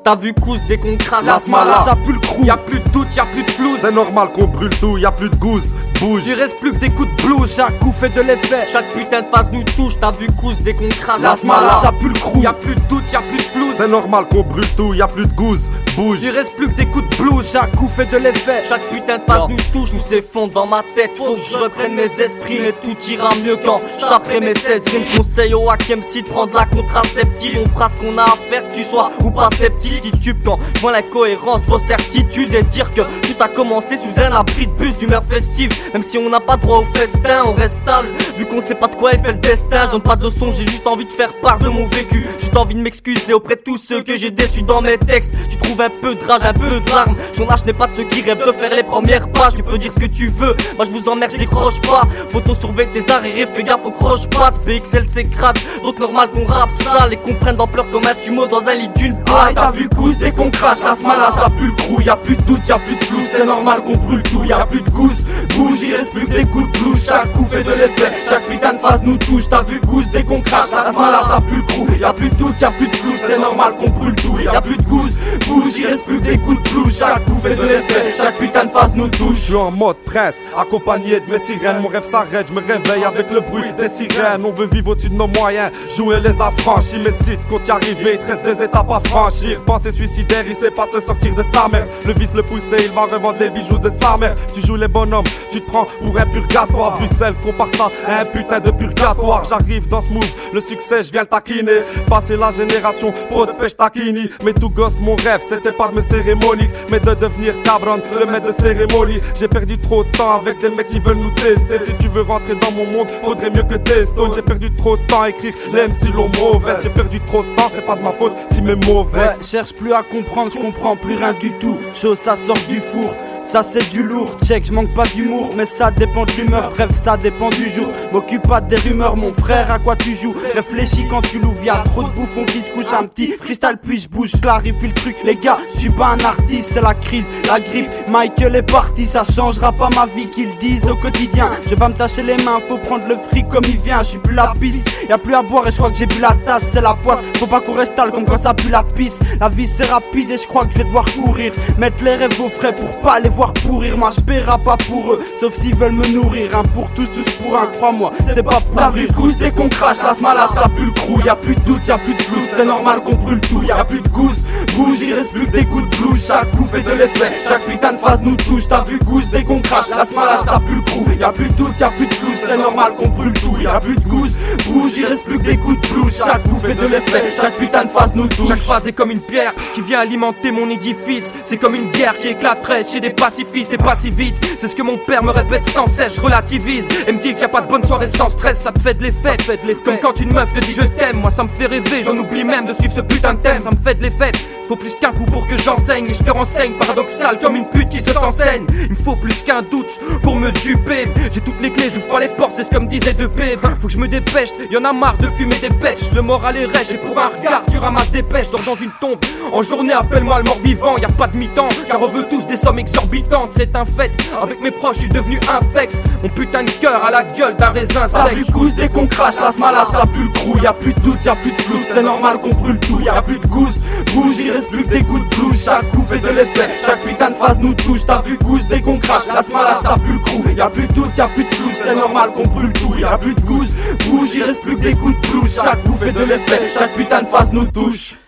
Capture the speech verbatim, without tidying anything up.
T'as vu cousse dès qu'on crache La smala, ça pue le crou. Y'a plus de doute, y'a plus de flouze. C'est normal qu'on brûle tout, y'a plus de gousse, bouge. Il reste plus que des coups de blues, chaque coup fait de l'effet. Chaque putain de phase nous touche, t'as vu cousse dès qu'on crache La smala, ça pue le crou. Y'a plus de doute, y'a plus de flouze. C'est normal qu'on brûle tout, y'a plus de gousse, bouge. Il reste plus que des coups de blues, chaque coup fait de l'effet. Chaque putain de phase nous touche, tout s'effondre dans ma tête. Faut que je reprenne mes esprits, mais tout ira mieux quand j'taperai mes seize rimes. J'conseille au hack M C de prendre la contraceptive. On fera ce qu'on a à faire, que tu sois ou pas sceptique. Titube quand vois l'incohérence de vos certitudes et dire que tout a commencé sous un abri de bus d'humeur festive. Même si on n'a pas droit au festin, on reste stable. Vu qu'on sait pas de quoi est fait le destin, je donne pas de son, j'ai juste envie de faire part de mon vécu. Juste envie de m'excuser auprès de tous ceux que j'ai déçus dans mes textes. Tu trouves un peu de rage, un peu de larmes. J'en lâche n'est pas de ceux qui rêvent de faire les premières pages. Tu peux dire ce que tu veux, moi je vous emmerde, je décroche pas. Poto surveille tes arriérés, fais gaffe aux croche-pattes. V X L s'écrate, donc normal qu'on rappe sale et qu'on prenne d'ampleur comme un sumo dans un lit d'une plaie. T'as vu cousse dès qu'on crache, la smala ça pue le crou. Y'a plus de doute, y'a plus de flou, c'est normal qu'on brûle tout. Y'a plus de gousse, bouge, il reste plus que des coups de blues. Chaque coup fait de l'effet, chaque putain de phase nous touche. T'as vu cousse dès qu'on crache, la smala ça pue le crou. Y'a plus de doute, y'a plus de flou, c'est normal qu'on brûle tout. Y'a plus de gousse, bouge, il reste plus que des coups de blues. Chaque coup fait de l'effet, chaque putain de phase nous touche. Je suis en mode presse, accompagné de mes sirènes. Mon rêve s'arrête, je me réveille avec le bruit des sirènes. On veut vivre au-dessus de nos moyens, jouer les affranchis. Mais si compte y arriver, il te reste des étapes à franchir. Pensée suicidaire, il sait pas se sortir de sa mère. Le vice le pousse et il va revendre des bijoux de sa mère. Tu joues les bonhommes, tu te prends pour un purgatoire. Bruxelles compare ça à un putain de purgatoire. J'arrive dans ce move, le succès je viens le taquiner. Passer la génération, pour de pêche taquini. Mais tout gosse mon rêve, c'était pas de me cérémonie, mais de devenir cabron, le maître de cérémonie. J'ai perdu trop de temps avec des mecs qui veulent nous tester. Si tu veux rentrer dans mon monde, faudrait mieux que des stones. J'ai perdu trop de temps à écrire les M C l'ont mauvaise. J'ai perdu trop de temps, c'est pas de ma faute si mes mauvais. Ouais, cherche plus à comprendre, je comprends plus rien du tout. Chose ça sort du four, ça c'est du lourd. Check, je manque pas d'humour, mais ça dépend de l'humeur. Bref, ça dépend du jour. M'occupe pas des rumeurs, mon frère, à quoi tu joues? Réfléchis quand tu l'ouvres, y'a trop de bouffons qui se couchent. Un petit freestyle puis je bouge, clarifie le truc. Les gars, je suis pas un artiste, c'est la crise, la grippe. Michael est parti, ça changera pas ma vie qu'ils disent au quotidien. Je vais pas me tâcher les mains, faut prendre le fric comme il vient. J'suis plus la piste, y'a plus à boire et je crois que j'ai bu la tasse, c'est la poisse. Faut pas qu'on reste comme quand ça pue la pisse. La vie c'est rapide et je crois que je vais devoir courir. Mettre les rêves au frais pour pas les voir pourrir. Moi je paierai pas pour eux, sauf s'ils veulent me nourrir. Un pour tous, tous pour un, crois-moi, c'est pas pour la vie cousse dès qu'on crache, la smala ça pue le crou. Y'a plus de doute, y'a plus de flou, c'est normal qu'on brûle tout. Y'a plus de gousse, bouge, il reste plus que des coups de blues. Chaque coup fait de l'effet, chaque putain de phase nous touche. T'as vu gousse dès qu'on crache, la smala ça pue le crou. Y'a plus de doute, y'a plus de flou, c'est normal qu'on brûle tout. Y'a plus de gousse, bouge, il reste plus que des coups de blues. Chaque coup fait de l'effet, chaque putain de phase nous touche. Chaque phase est comme une pierre qui vient alimenter mon édifice. C'est comme une guerre qui éclaterait chez des pacifistes et pas si vite. C'est ce que mon père me répète sans cesse, je relativise et me dit qu'il n'y a pas de bonne soirée sans stress. Ça te fait de l'effet, comme quand une meuf te dit je t'aime. Moi ça me fait rêver, j'en oublie même de suivre ce putain de thème. Ça me fait de l'effet, faut plus qu'un coup pour que j'enseigne. Et je te renseigne, paradoxal comme une pute qui se s'enseigne. Il me faut plus qu'un doute pour me duper. J'ai toutes les clés, j'ouvre pas les portes, c'est ce que me disait de P. Faut que je me dépêche, y'en a marre de fumer des pêches. Le moral est rêche et pour un regard tu ramasses des pêches. Dors dans une tombe, en journée appelle-moi le mort vivant. Y'a pas de mi-temps, car on veut tous des sommes exorbitantes. C'est un fait, avec mes proches je suis devenu infect. Mon putain de cœur à la gueule d'un raisin sec. T'as vu cousse dès qu'on crache, la smala ça pue le crou. Y'a plus de doute, y'a plus de flou, c'est normal qu'on brûle tout. Y'a plus de gousse, bouge, il reste plus que des coups de blues. Chaque coup fait de l'effet, chaque putain de phase nous touche. T'as vu gousse dès qu'on crache, la smala ça pue le crou. Y'a plus de doute, y'a plus de flou, c'est normal qu'on brûle tout. Y'a plus de gousse, bouge, il reste plus que des coups de blues. Chaque coup fait de l'effet, chaque putain de phase nous touche.